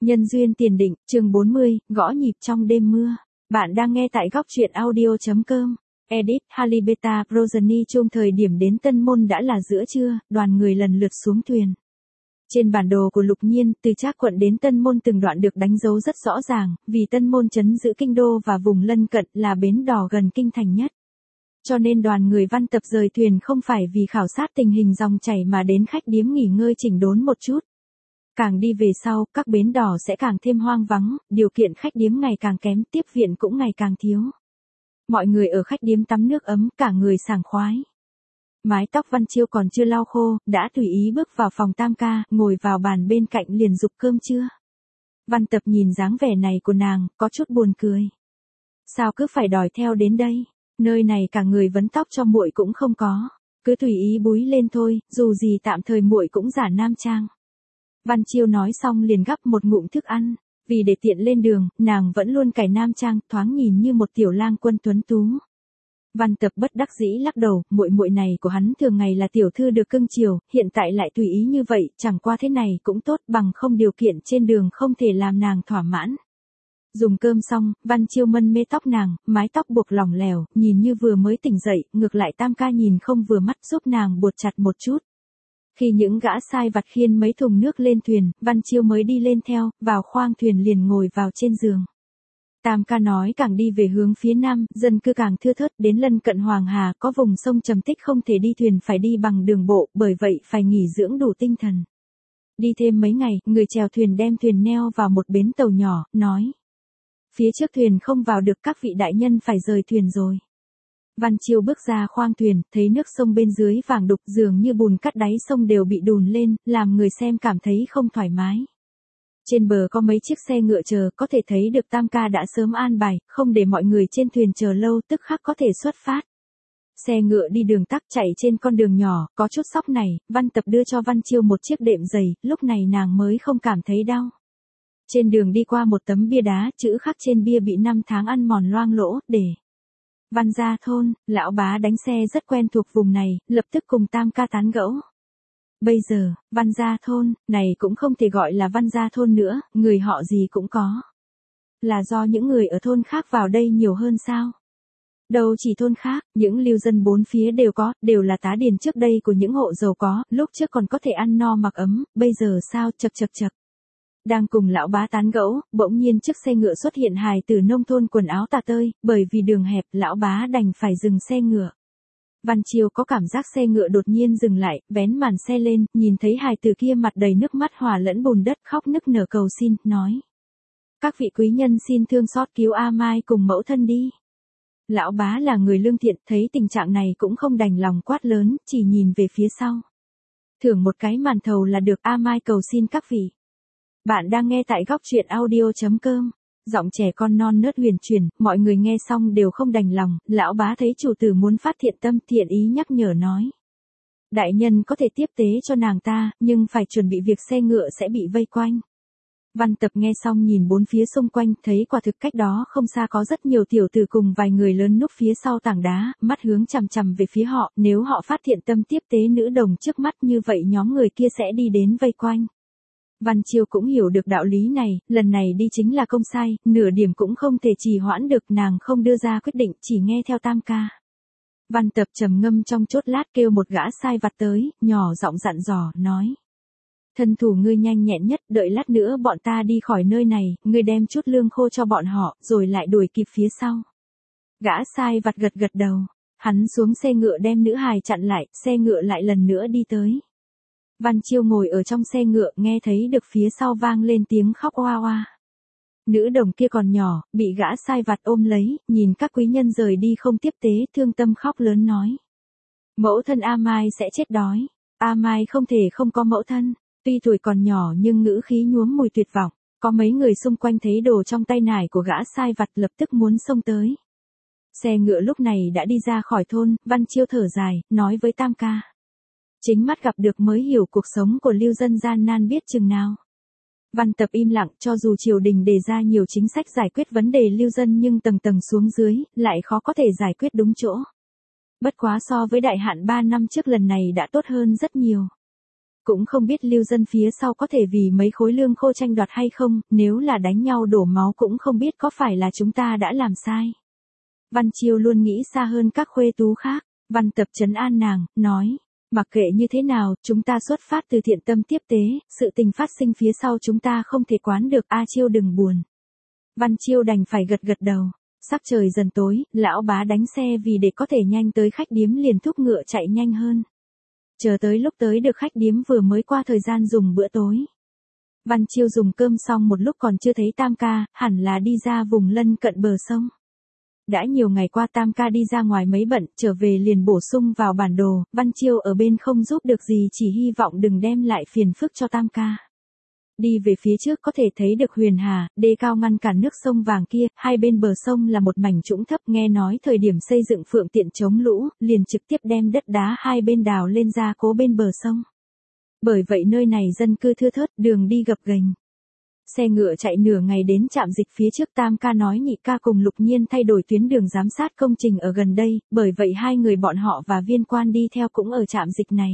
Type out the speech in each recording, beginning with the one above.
Nhân duyên tiền định, chương 40, gõ nhịp trong đêm mưa. Bạn đang nghe tại góc truyện audio.com. Edit, Halibeta, Progeny chung thời điểm đến Tân Môn đã là giữa trưa, đoàn người lần lượt xuống thuyền. Trên bản đồ của Lục Nhiên, từ Trác quận đến Tân Môn từng đoạn được đánh dấu rất rõ ràng, vì Tân Môn trấn giữ kinh đô và vùng lân cận là bến đò gần kinh thành nhất. Cho nên đoàn người Văn Tập rời thuyền không phải vì khảo sát tình hình dòng chảy mà đến khách điếm nghỉ ngơi chỉnh đốn một chút. Càng đi về sau, các bến đò sẽ càng thêm hoang vắng, điều kiện khách điếm ngày càng kém, tiếp viện cũng ngày càng thiếu. Mọi người ở khách điếm tắm nước ấm, cả người sảng khoái. Mái tóc Văn Chiêu còn chưa lau khô, đã tùy ý bước vào phòng tam ca, ngồi vào bàn bên cạnh liền giục cơm trưa. Văn Tập nhìn dáng vẻ này của nàng, có chút buồn cười. Sao cứ phải đòi theo đến đây? Nơi này cả người vấn tóc cho muội cũng không có, cứ tùy ý búi lên thôi, dù gì tạm thời muội cũng giả nam trang. Văn Chiêu nói xong liền gắp một ngụm thức ăn, vì để tiện lên đường, nàng vẫn luôn cài nam trang, thoáng nhìn như một tiểu lang quân tuấn tú. Văn Tập bất đắc dĩ lắc đầu, muội muội này của hắn thường ngày là tiểu thư được cưng chiều, hiện tại lại tùy ý như vậy, chẳng qua thế này cũng tốt, bằng không điều kiện trên đường không thể làm nàng thỏa mãn. Dùng cơm xong, Văn Chiêu mân mê tóc nàng, mái tóc buộc lỏng lẻo, nhìn như vừa mới tỉnh dậy, ngược lại tam ca nhìn không vừa mắt giúp nàng buộc chặt một chút. Khi những gã sai vặt khiêng mấy thùng nước lên thuyền, Văn Chiêu mới đi lên theo, vào khoang thuyền liền ngồi vào trên giường. Tam ca nói càng đi về hướng phía nam, dân cư càng thưa thớt, đến lân cận Hoàng Hà có vùng sông trầm tích không thể đi thuyền phải đi bằng đường bộ, bởi vậy phải nghỉ dưỡng đủ tinh thần. Đi thêm mấy ngày, người chèo thuyền đem thuyền neo vào một bến tàu nhỏ, nói. Phía trước thuyền không vào được, các vị đại nhân phải rời thuyền rồi. Văn Chiêu bước ra khoang thuyền, thấy nước sông bên dưới vàng đục dường như bùn cắt đáy sông đều bị đùn lên, làm người xem cảm thấy không thoải mái. Trên bờ có mấy chiếc xe ngựa chờ, có thể thấy được tam ca đã sớm an bài, không để mọi người trên thuyền chờ lâu, tức khắc có thể xuất phát. Xe ngựa đi đường tắc chạy trên con đường nhỏ, có chút sóc này, Văn Tập đưa cho Văn Chiêu một chiếc đệm giày, lúc này nàng mới không cảm thấy đau. Trên đường đi qua một tấm bia đá, chữ khắc trên bia bị 5 tháng ăn mòn loang lỗ, để Văn gia thôn, lão bá đánh xe rất quen thuộc vùng này, lập tức cùng tam ca tán gẫu. Bây giờ, Văn gia thôn, này cũng không thể gọi là Văn gia thôn nữa, người họ gì cũng có. Là do những người ở thôn khác vào đây nhiều hơn sao? Đâu chỉ thôn khác, những lưu dân bốn phía đều có, đều là tá điền trước đây của những hộ giàu có, lúc trước còn có thể ăn no mặc ấm, bây giờ sao, chậc. Đang cùng lão bá tán gẫu, bỗng nhiên chiếc xe ngựa xuất hiện hài tử nông thôn quần áo tà tơi, bởi vì đường hẹp, lão bá đành phải dừng xe ngựa. Văn Chiêu có cảm giác xe ngựa đột nhiên dừng lại, vén màn xe lên, nhìn thấy hài tử kia mặt đầy nước mắt hòa lẫn bùn đất, khóc nức nở cầu xin, nói. Các vị quý nhân xin thương xót cứu A Mai cùng mẫu thân đi. Lão bá là người lương thiện, thấy tình trạng này cũng không đành lòng quát lớn, chỉ nhìn về phía sau. Thưởng một cái màn thầu là được, A Mai cầu xin các vị. Bạn đang nghe tại góc truyện audio.com. Giọng trẻ con non nớt huyền chuyển, mọi người nghe xong đều không đành lòng, lão bá thấy chủ tử muốn phát thiện tâm thiện ý nhắc nhở nói. Đại nhân có thể tiếp tế cho nàng ta, nhưng phải chuẩn bị việc xe ngựa sẽ bị vây quanh. Văn Tập nghe xong nhìn bốn phía xung quanh, thấy quả thực cách đó không xa có rất nhiều tiểu tử cùng vài người lớn núp phía sau tảng đá, mắt hướng chằm chằm về phía họ, nếu họ phát thiện tâm tiếp tế nữ đồng trước mắt như vậy nhóm người kia sẽ đi đến vây quanh. Văn Chiêu cũng hiểu được đạo lý này, lần này đi chính là công sai, nửa điểm cũng không thể trì hoãn được, nàng không đưa ra quyết định, chỉ nghe theo tam ca. Văn Tập trầm ngâm trong chốt lát kêu một gã sai vặt tới, nhỏ giọng dặn dò, nói. Thân thủ ngươi nhanh nhẹn nhất, đợi lát nữa bọn ta đi khỏi nơi này, ngươi đem chút lương khô cho bọn họ, rồi lại đuổi kịp phía sau. Gã sai vặt gật đầu, hắn xuống xe ngựa đem nữ hài chặn lại, xe ngựa lại lần nữa đi tới. Văn Chiêu ngồi ở trong xe ngựa, nghe thấy được phía sau vang lên tiếng khóc oa oa. Nữ đồng kia còn nhỏ, bị gã sai vặt ôm lấy, nhìn các quý nhân rời đi không tiếp tế, thương tâm khóc lớn nói. Mẫu thân A Mai sẽ chết đói. A Mai không thể không có mẫu thân. Tuy tuổi còn nhỏ nhưng ngữ khí nhuốm mùi tuyệt vọng. Có mấy người xung quanh thấy đồ trong tay nải của gã sai vặt lập tức muốn xông tới. Xe ngựa lúc này đã đi ra khỏi thôn, Văn Chiêu thở dài, nói với tam ca. Chính mắt gặp được mới hiểu cuộc sống của lưu dân gian nan biết chừng nào. Văn Tập im lặng, cho dù triều đình đề ra nhiều chính sách giải quyết vấn đề lưu dân nhưng tầng tầng xuống dưới, lại khó có thể giải quyết đúng chỗ. Bất quá so với đại hạn 3 năm trước lần này đã tốt hơn rất nhiều. Cũng không biết lưu dân phía sau có thể vì mấy khối lương khô tranh đoạt hay không, nếu là đánh nhau đổ máu cũng không biết có phải là chúng ta đã làm sai. Văn Chiêu luôn nghĩ xa hơn các khuê tú khác. Văn Tập trấn an nàng, nói, mặc kệ như thế nào, chúng ta xuất phát từ thiện tâm tiếp tế, sự tình phát sinh phía sau chúng ta không thể quán được, A Chiêu đừng buồn. Văn Chiêu đành phải gật gật đầu. Sắc trời dần tối, lão bá đánh xe vì để có thể nhanh tới khách điếm liền thúc ngựa chạy nhanh hơn. Chờ tới lúc tới được khách điếm vừa mới qua thời gian dùng bữa tối. Văn Chiêu dùng cơm xong một lúc còn chưa thấy Tam ca, hẳn là đi ra vùng lân cận bờ sông. Đã nhiều ngày qua Tam ca đi ra ngoài mấy bận, trở về liền bổ sung vào bản đồ, Văn Chiêu ở bên không giúp được gì, chỉ hy vọng đừng đem lại phiền phức cho Tam ca. Đi về phía trước có thể thấy được Huyền Hà, đê cao ngăn cản nước sông vàng kia, hai bên bờ sông là một mảnh trũng thấp, nghe nói thời điểm xây dựng Phượng Tiện chống lũ, liền trực tiếp đem đất đá hai bên đào lên ra cố bên bờ sông. Bởi vậy nơi này dân cư thưa thớt, đường đi gập ghềnh. Xe ngựa chạy nửa ngày đến trạm dịch phía trước, Tam ca nói nhị ca cùng Lục Nhiên thay đổi tuyến đường giám sát công trình ở gần đây, bởi vậy hai người bọn họ và viên quan đi theo cũng ở trạm dịch này.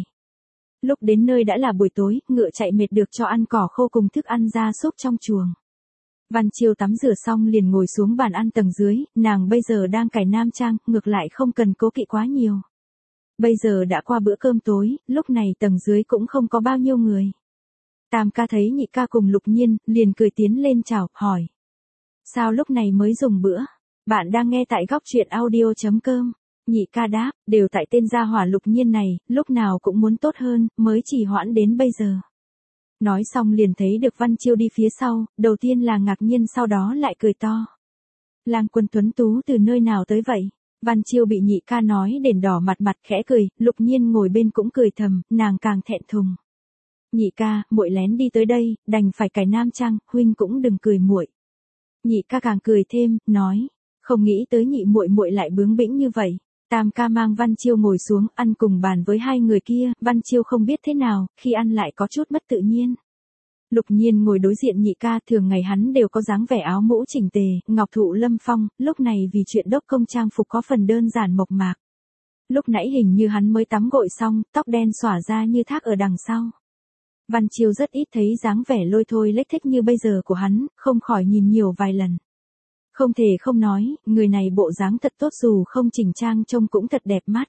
Lúc đến nơi đã là buổi tối, ngựa chạy mệt được cho ăn cỏ khô cùng thức ăn gia súc trong chuồng. Văn Chiêu tắm rửa xong liền ngồi xuống bàn ăn tầng dưới, nàng bây giờ đang cài nam trang, ngược lại không cần cố kỵ quá nhiều. Bây giờ đã qua bữa cơm tối, lúc này tầng dưới cũng không có bao nhiêu người. Tam ca thấy nhị ca cùng Lục Nhiên, liền cười tiến lên chào, hỏi. Sao lúc này mới dùng bữa? Bạn đang nghe tại góc truyện audio.com. Nhị ca đáp, đều tại tên gia hỏa Lục Nhiên này, lúc nào cũng muốn tốt hơn, mới chỉ hoãn đến bây giờ. Nói xong liền thấy được Văn Chiêu đi phía sau, đầu tiên là ngạc nhiên sau đó lại cười to. Lang Quân tuấn tú từ nơi nào tới vậy? Văn Chiêu bị nhị ca nói đền đỏ mặt mặt khẽ cười, Lục Nhiên ngồi bên cũng cười thầm, nàng càng thẹn thùng. Nhị ca, muội lén đi tới đây, đành phải cài nam trang, huynh cũng đừng cười muội. Nhị ca càng cười thêm, nói, không nghĩ tới nhị muội muội lại bướng bĩnh như vậy. Tam ca mang Văn Chiêu ngồi xuống, ăn cùng bàn với hai người kia, Văn Chiêu không biết thế nào, khi ăn lại có chút mất tự nhiên. Lục Nhiên ngồi đối diện nhị ca, thường ngày hắn đều có dáng vẻ áo mũ chỉnh tề, ngọc thụ lâm phong, lúc này vì chuyện đốc công trang phục có phần đơn giản mộc mạc. Lúc nãy hình như hắn mới tắm gội xong, tóc đen xõa ra như thác ở đằng sau. Văn Chiêu rất ít thấy dáng vẻ lôi thôi lếch thếch như bây giờ của hắn, không khỏi nhìn nhiều vài lần. Không thể không nói, người này bộ dáng thật tốt dù không chỉnh trang trông cũng thật đẹp mắt.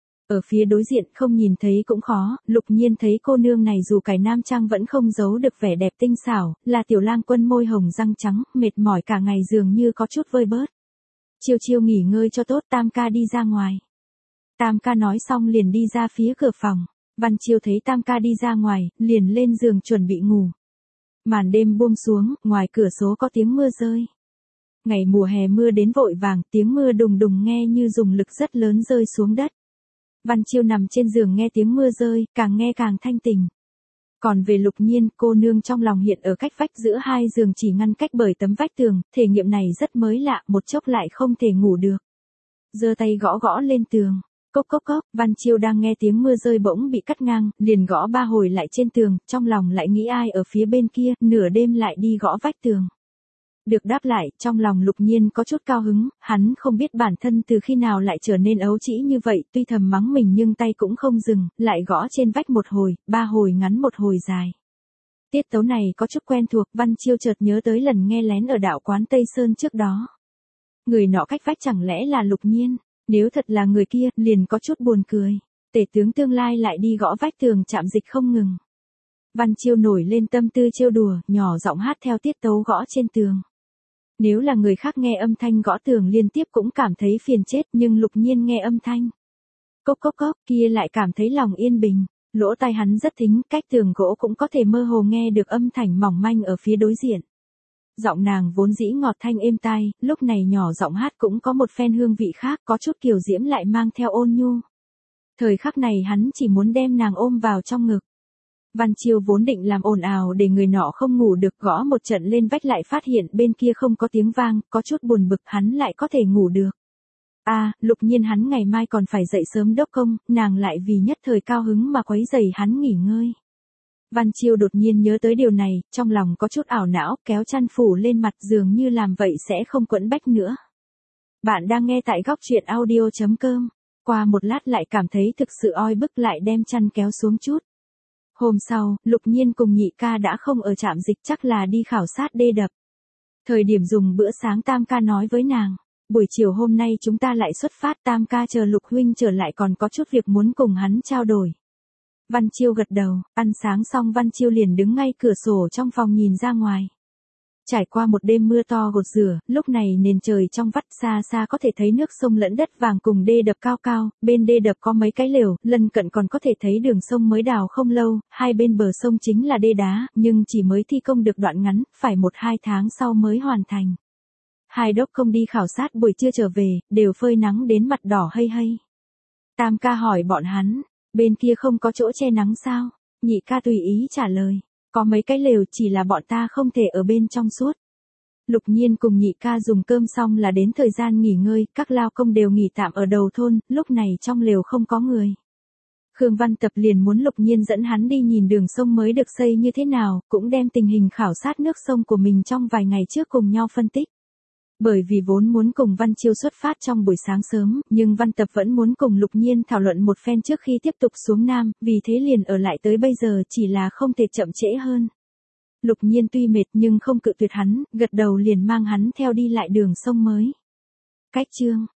Ở phía đối diện không nhìn thấy cũng khó, Lục Nhiên thấy cô nương này dù cài nam trang vẫn không giấu được vẻ đẹp tinh xảo, là tiểu lang quân môi hồng răng trắng, mệt mỏi cả ngày dường như có chút vơi bớt. Chiêu chiêu nghỉ ngơi cho tốt, Tam ca đi ra ngoài. Tam ca nói xong liền đi ra phía cửa phòng. Văn Chiêu thấy Tam ca đi ra ngoài, liền lên giường chuẩn bị ngủ. Màn đêm buông xuống, ngoài cửa sổ có tiếng mưa rơi. Ngày mùa hè mưa đến vội vàng, tiếng mưa đùng đùng nghe như dùng lực rất lớn rơi xuống đất. Văn Chiêu nằm trên giường nghe tiếng mưa rơi, càng nghe càng thanh tình. Còn về Lục Nhiên, cô nương trong lòng hiện ở cách vách giữa hai giường chỉ ngăn cách bởi tấm vách tường, thể nghiệm này rất mới lạ, một chốc lại không thể ngủ được. Giơ tay gõ gõ lên tường. Cốc cốc cốc, Văn Chiêu đang nghe tiếng mưa rơi bỗng bị cắt ngang, liền gõ 3 hồi lại trên tường, trong lòng lại nghĩ ai ở phía bên kia, nửa đêm lại đi gõ vách tường. Được đáp lại, trong lòng Lục Nhiên có chút cao hứng, hắn không biết bản thân từ khi nào lại trở nên ấu trĩ như vậy, tuy thầm mắng mình nhưng tay cũng không dừng, lại gõ trên vách 1 hồi, 3 hồi ngắn 1 hồi dài. Tiết tấu này có chút quen thuộc, Văn Chiêu chợt nhớ tới lần nghe lén ở đạo quán Tây Sơn trước đó. Người nọ cách vách chẳng lẽ là Lục Nhiên? Nếu thật là người kia, liền có chút buồn cười. Tể tướng tương lai lại đi gõ vách tường trạm dịch không ngừng. Văn Chiêu nổi lên tâm tư trêu đùa, nhỏ giọng hát theo tiết tấu gõ trên tường. Nếu là người khác nghe âm thanh gõ tường liên tiếp cũng cảm thấy phiền chết, nhưng Lục Nhiên nghe âm thanh cốc cốc cốc kia lại cảm thấy lòng yên bình. Lỗ tai hắn rất thính, cách tường gỗ cũng có thể mơ hồ nghe được âm thanh mỏng manh ở phía đối diện. Giọng nàng vốn dĩ ngọt thanh êm tai, lúc này nhỏ giọng hát cũng có một phen hương vị khác, có chút kiều diễm lại mang theo ôn nhu. Thời khắc này hắn chỉ muốn đem nàng ôm vào trong ngực. Văn Chiêu vốn định làm ồn ào để người nọ không ngủ được, gõ một trận lên vách lại phát hiện bên kia không có tiếng vang, có chút buồn bực, hắn lại có thể ngủ được. Lục Nhiên hắn ngày mai còn phải dậy sớm đốc công, nàng lại vì nhất thời cao hứng mà quấy rầy hắn nghỉ ngơi. Văn Chiêu đột nhiên nhớ tới điều này, trong lòng có chút ảo não, kéo chăn phủ lên mặt, dường như làm vậy sẽ không quẫn bách nữa. Bạn đang nghe tại góc truyện audio.com. Qua một lát lại cảm thấy thực sự oi bức, lại đem chăn kéo xuống chút. Hôm sau, Lục Nhiên cùng nhị ca đã không ở trạm dịch, chắc là đi khảo sát đê đập. Thời điểm dùng bữa sáng Tam ca nói với nàng, buổi chiều hôm nay chúng ta lại xuất phát, Tam ca chờ Lục huynh trở lại còn có chút việc muốn cùng hắn trao đổi. Văn Chiêu gật đầu, ăn sáng xong Văn Chiêu liền đứng ngay cửa sổ trong phòng nhìn ra ngoài. Trải qua một đêm mưa to gột rửa, lúc này nền trời trong vắt, xa xa có thể thấy nước sông lẫn đất vàng cùng đê đập cao cao, bên đê đập có mấy cái lều, lân cận còn có thể thấy đường sông mới đào không lâu, hai bên bờ sông chính là đê đá, nhưng chỉ mới thi công được đoạn ngắn, phải 1-2 tháng sau mới hoàn thành. Hai đốc công đi khảo sát buổi trưa trở về, đều phơi nắng đến mặt đỏ hây hây. Tam ca hỏi bọn hắn, bên kia không có chỗ che nắng sao? Nhị ca tùy ý trả lời. Có mấy cái lều, chỉ là bọn ta không thể ở bên trong suốt. Lục Nhiên cùng nhị ca dùng cơm xong là đến thời gian nghỉ ngơi, các lao công đều nghỉ tạm ở đầu thôn, lúc này trong lều không có người. Khương Văn Tập liền muốn Lục Nhiên dẫn hắn đi nhìn đường sông mới được xây như thế nào, cũng đem tình hình khảo sát nước sông của mình trong vài ngày trước cùng nhau phân tích. Bởi vì vốn muốn cùng Văn Chiêu xuất phát trong buổi sáng sớm, nhưng Văn Tập vẫn muốn cùng Lục Nhiên thảo luận một phen trước khi tiếp tục xuống Nam, vì thế liền ở lại tới bây giờ, chỉ là không thể chậm trễ hơn. Lục Nhiên tuy mệt nhưng không cự tuyệt hắn, gật đầu liền mang hắn theo đi lại đường sông mới. Cách chương